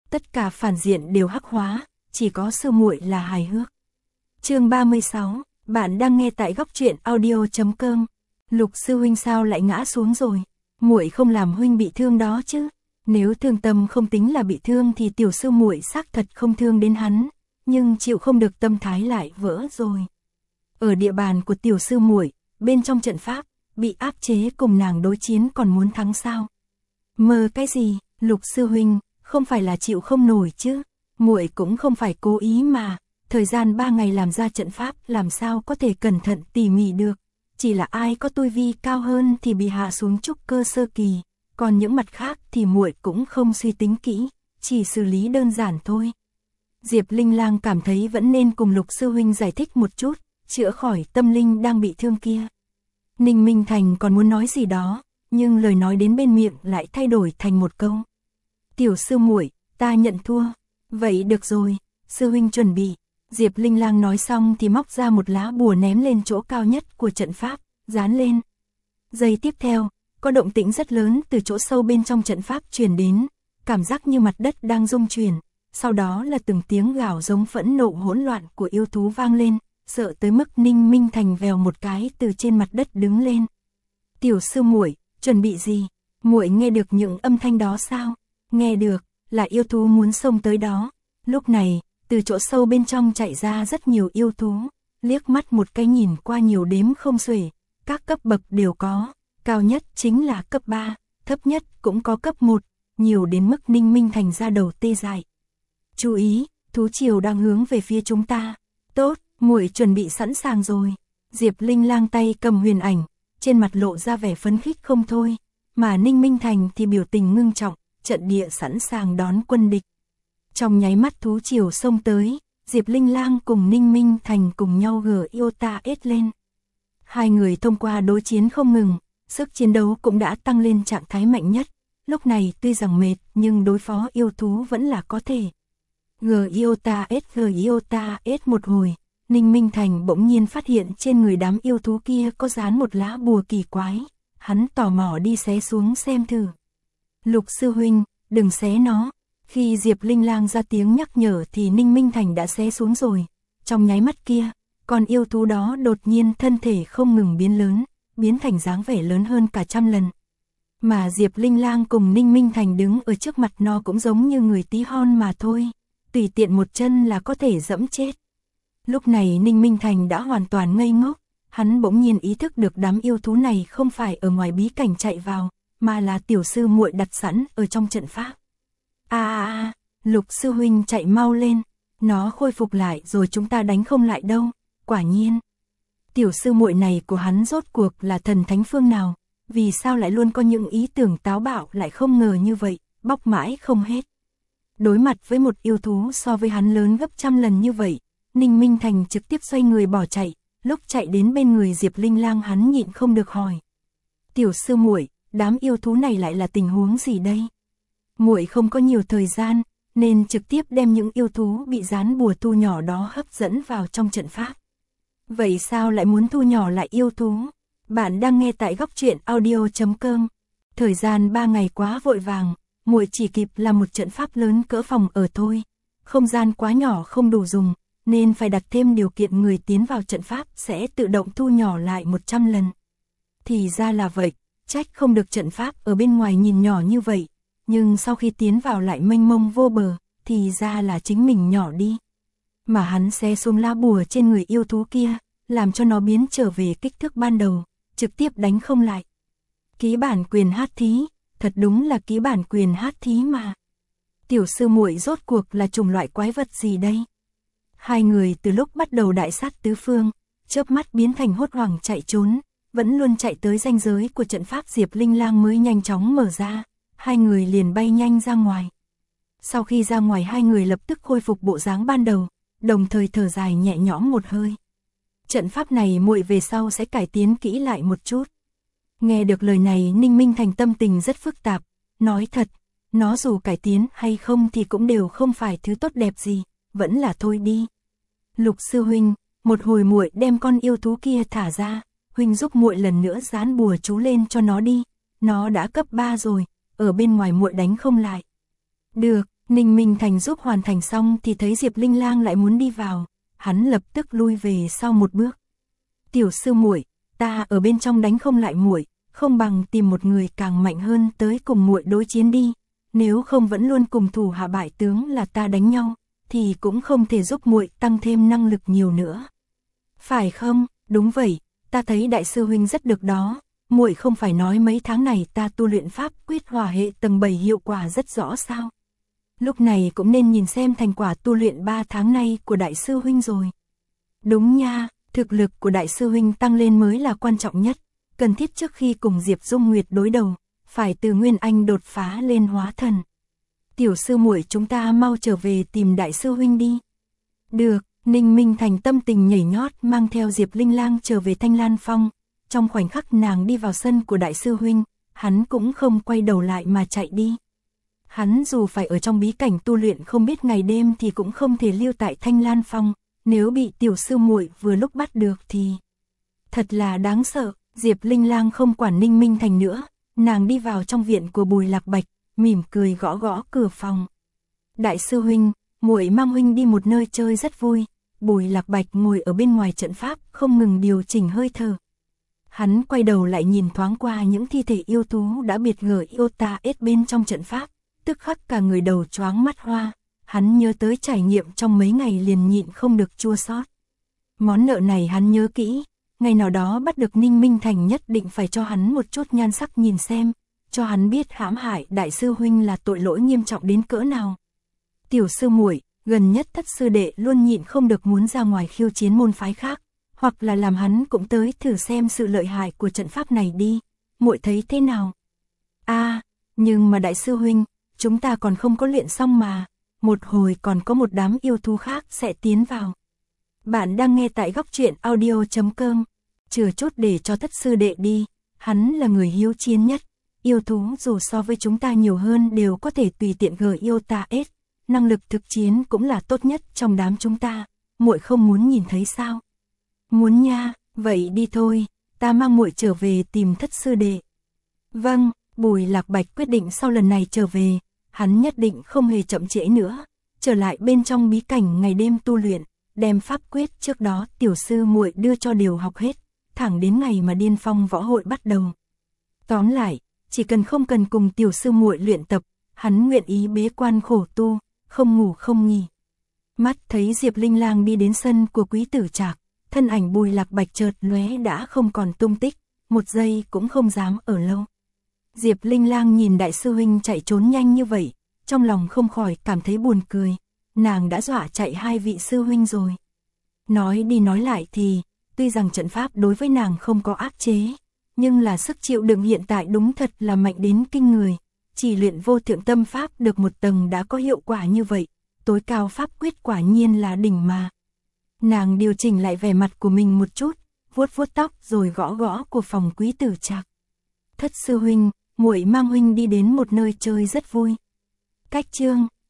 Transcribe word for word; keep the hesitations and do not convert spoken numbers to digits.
tất cả phản diện đều hắc hóa, chỉ có sư muội là hài hước. Chương ba mươi sáu, bạn đang nghe tại góc truyện audio chấm com. Lục sư huynh sao lại ngã xuống rồi? Muội không làm huynh bị thương đó chứ? Nếu thương tâm không tính là bị thương thì tiểu sư muội xác thật không thương đến hắn, nhưng chịu không được tâm thái lại vỡ rồi. Ở địa bàn của tiểu sư muội, bên trong trận pháp, bị áp chế cùng nàng đối chiến còn muốn thắng sao? Mơ cái gì, Lục sư huynh, không phải là chịu không nổi chứ? Muội cũng không phải cố ý mà, thời gian ba ngày làm ra trận pháp làm sao có thể cẩn thận tỉ mỉ được. Chỉ là ai có tu vi cao hơn thì bị hạ xuống trúc cơ sơ kỳ, còn những mặt khác thì muội cũng không suy tính kỹ, chỉ xử lý đơn giản thôi. Diệp Linh Lang cảm thấy vẫn nên cùng Lục sư huynh giải thích một chút, chữa khỏi tâm linh đang bị thương kia. Ninh Minh Thành còn muốn nói gì đó, nhưng lời nói đến bên miệng lại thay đổi thành một câu. Tiểu sư muội, ta nhận thua. Vậy được rồi, sư huynh chuẩn bị. Diệp Linh Lang nói xong thì móc ra một lá bùa ném lên chỗ cao nhất của trận pháp, dán lên. Giây tiếp theo, có động tĩnh rất lớn từ chỗ sâu bên trong trận pháp truyền đến, cảm giác như mặt đất đang rung chuyển, sau đó là từng tiếng gào giống phẫn nộ hỗn loạn của yêu thú vang lên, sợ tới mức Ninh Minh Thành vèo một cái từ trên mặt đất đứng lên. Tiểu sư muội, chuẩn bị gì? Muội nghe được những âm thanh đó sao? Nghe được, là yêu thú muốn xông tới đó. Lúc này, từ chỗ sâu bên trong chạy ra rất nhiều yêu thú, liếc mắt một cái nhìn qua nhiều đếm không xuể, các cấp bậc đều có, cao nhất chính là cấp ba, thấp nhất cũng có cấp một, nhiều đến mức Ninh Minh Thành ra đầu tê dại. Chú ý, thú triều đang hướng về phía chúng ta. Tốt, muội chuẩn bị sẵn sàng rồi. Diệp Linh Lang tay cầm huyền ảnh, trên mặt lộ ra vẻ phấn khích không thôi, mà Ninh Minh Thành thì biểu tình ngưng trọng, trận địa sẵn sàng đón quân địch. Trong nháy mắt thú triều xông tới, Diệp Linh Lang cùng Ninh Minh Thành cùng nhau gờ yêu ta ết lên. Hai người thông qua đối chiến không ngừng, sức chiến đấu cũng đã tăng lên trạng thái mạnh nhất. Lúc này tuy rằng mệt nhưng đối phó yêu thú vẫn là có thể. Gờ yêu ta ết gờ yêu ta ết một hồi, Ninh Minh Thành bỗng nhiên phát hiện trên người đám yêu thú kia có dán một lá bùa kỳ quái. Hắn tò mò đi xé xuống xem thử. Lục sư huynh, đừng xé nó. Khi Diệp Linh Lang ra tiếng nhắc nhở thì Ninh Minh Thành đã xé xuống rồi. Trong nháy mắt kia, con yêu thú đó đột nhiên thân thể không ngừng biến lớn, biến thành dáng vẻ lớn hơn cả trăm lần. Mà Diệp Linh Lang cùng Ninh Minh Thành đứng ở trước mặt nó cũng giống như người tí hon mà thôi, tùy tiện một chân là có thể dẫm chết. Lúc này Ninh Minh Thành đã hoàn toàn ngây ngốc, hắn bỗng nhiên ý thức được đám yêu thú này không phải ở ngoài bí cảnh chạy vào, mà là tiểu sư muội đặt sẵn ở trong trận pháp. A a a, Lục sư huynh chạy mau lên, nó khôi phục lại rồi chúng ta đánh không lại đâu. Quả nhiên, tiểu sư muội này của hắn rốt cuộc là thần thánh phương nào, vì sao lại luôn có những ý tưởng táo bạo lại không ngờ như vậy, bóc mãi không hết. Đối mặt với một yêu thú so với hắn lớn gấp trăm lần như vậy, Ninh Minh Thành trực tiếp xoay người bỏ chạy, lúc chạy đến bên người Diệp Linh Lang hắn nhịn không được hỏi. Tiểu sư muội, đám yêu thú này lại là tình huống gì đây? Muội không có nhiều thời gian, nên trực tiếp đem những yêu thú bị dán bùa thu nhỏ đó hấp dẫn vào trong trận pháp. Vậy sao lại muốn thu nhỏ lại yêu thú? Bạn đang nghe tại góc truyện audio chấm com. Thời gian ba ngày quá vội vàng, muội chỉ kịp làm một trận pháp lớn cỡ phòng ở thôi. Không gian quá nhỏ không đủ dùng, nên phải đặt thêm điều kiện người tiến vào trận pháp sẽ tự động thu nhỏ lại một trăm lần. Thì ra là vậy, trách không được trận pháp ở bên ngoài nhìn nhỏ như vậy, nhưng sau khi tiến vào lại mênh mông vô bờ, thì ra là chính mình nhỏ đi. Mà hắn xé xuống lá bùa trên người yêu thú kia, làm cho nó biến trở về kích thước ban đầu, trực tiếp đánh không lại. Ký bản quyền hát thí, thật đúng là ký bản quyền hát thí mà. Tiểu sư muội rốt cuộc là chủng loại quái vật gì đây? Hai người từ lúc bắt đầu đại sát tứ phương, chớp mắt biến thành hốt hoảng chạy trốn, vẫn luôn chạy tới ranh giới của trận pháp Diệp Linh Lang mới nhanh chóng mở ra, hai người liền bay nhanh ra ngoài. Sau khi ra ngoài hai người lập tức khôi phục bộ dáng ban đầu, đồng thời thở dài nhẹ nhõm một hơi. Trận pháp này muội về sau sẽ cải tiến kỹ lại một chút. Nghe được lời này Ninh Minh Thành tâm tình rất phức tạp, nói thật, nó dù cải tiến hay không thì cũng đều không phải thứ tốt đẹp gì, vẫn là thôi đi. Lục sư huynh, một hồi muội đem con yêu thú kia thả ra, huynh giúp muội lần nữa dán bùa chú lên cho nó đi, nó đã cấp ba rồi, ở bên ngoài muội đánh không lại. Được, Ninh Minh Thành giúp hoàn thành xong thì thấy Diệp Linh Lang lại muốn đi vào, hắn lập tức lui về sau một bước. Tiểu sư muội, ta ở bên trong đánh không lại muội, không bằng tìm một người càng mạnh hơn tới cùng muội đối chiến đi, nếu không vẫn luôn cùng thủ hạ bại tướng là ta đánh nhau, thì cũng không thể giúp muội tăng thêm năng lực nhiều nữa. Phải không? Đúng vậy, ta thấy đại sư huynh rất được đó, muội không phải nói mấy tháng này ta tu luyện pháp quyết hỏa hệ tầng bảy hiệu quả rất rõ sao? Lúc này cũng nên nhìn xem thành quả tu luyện ba tháng nay của đại sư huynh rồi. Đúng nha, thực lực của đại sư huynh tăng lên mới là quan trọng nhất, cần thiết trước khi cùng Diệp Dung Nguyệt đối đầu, phải từ Nguyên Anh đột phá lên hóa thần. Tiểu sư muội, chúng ta mau trở về tìm đại sư huynh đi. Được, Ninh Minh Thành tâm tình nhảy nhót mang theo Diệp Linh Lang trở về Thanh Lan Phong. Trong khoảnh khắc nàng đi vào sân của đại sư huynh, hắn cũng không quay đầu lại mà chạy đi. Hắn dù phải ở trong bí cảnh tu luyện không biết ngày đêm thì cũng không thể lưu tại Thanh Lan Phong, nếu bị tiểu sư muội vừa lúc bắt được thì thật là đáng sợ. Diệp Linh Lang không quản Ninh Minh Thành nữa, nàng đi vào trong viện của Bùi Lạc Bạch, mỉm cười gõ gõ cửa phòng. Đại sư huynh, muội mang huynh đi một nơi chơi rất vui. Bùi Lạc Bạch ngồi ở bên ngoài trận pháp, không ngừng điều chỉnh hơi thở. Hắn quay đầu lại nhìn thoáng qua những thi thể yêu thú đã biệt gở yêu ta ết bên trong trận pháp, tức khắc cả người đầu choáng mắt hoa. Hắn nhớ tới trải nghiệm trong mấy ngày liền nhịn không được chua xót. Món nợ này hắn nhớ kỹ, ngày nào đó bắt được Ninh Minh Thành nhất định phải cho hắn một chút nhan sắc nhìn xem, cho hắn biết hãm hại đại sư huynh là tội lỗi nghiêm trọng đến cỡ nào. Tiểu sư muội, gần nhất thất sư đệ luôn nhịn không được muốn ra ngoài khiêu chiến môn phái khác, hoặc là làm hắn cũng tới thử xem sự lợi hại của trận pháp này đi, muội thấy thế nào? A, à, nhưng mà đại sư huynh, chúng ta còn không có luyện xong mà, một hồi còn có một đám yêu thú khác sẽ tiến vào. Bạn đang nghe tại góc truyện audio chấm com, chừa chút để cho thất sư đệ đi, hắn là người hiếu chiến nhất, yêu thú dù so với chúng ta nhiều hơn đều có thể tùy tiện gở yêu ta ết, năng lực thực chiến cũng là tốt nhất trong đám chúng ta, muội không muốn nhìn thấy sao? Muốn nha, vậy đi thôi, ta mang muội trở về tìm thất sư đệ. Vâng, Bùi Lạc Bạch quyết định sau lần này trở về, hắn nhất định không hề chậm trễ nữa, trở lại bên trong bí cảnh ngày đêm tu luyện, đem pháp quyết trước đó tiểu sư muội đưa cho đều học hết, thẳng đến ngày mà Điên Phong võ hội bắt đầu. Tóm lại, chỉ cần không cần cùng tiểu sư muội luyện tập, hắn nguyện ý bế quan khổ tu, không ngủ không nghỉ. Mắt thấy Diệp Linh Lang đi đến sân của Quý Tử Trạc, thân ảnh Bùi Lạc Bạch chợt lóe đã không còn tung tích, một giây cũng không dám ở lâu. Diệp Linh Lang nhìn đại sư huynh chạy trốn nhanh như vậy, trong lòng không khỏi cảm thấy buồn cười, nàng đã dọa chạy hai vị sư huynh rồi. Nói đi nói lại thì, tuy rằng trận pháp đối với nàng không có áp chế, nhưng là sức chịu đựng hiện tại đúng thật là mạnh đến kinh người, chỉ luyện vô thượng tâm pháp được một tầng đã có hiệu quả như vậy, tối cao pháp quyết quả nhiên là đỉnh mà. Nàng điều chỉnh lại vẻ mặt của mình một chút, vuốt vuốt tóc rồi gõ gõ của phòng Quý Tử Trạc. Thất sư huynh, muội mang huynh đi đến một nơi chơi rất vui. Cách chương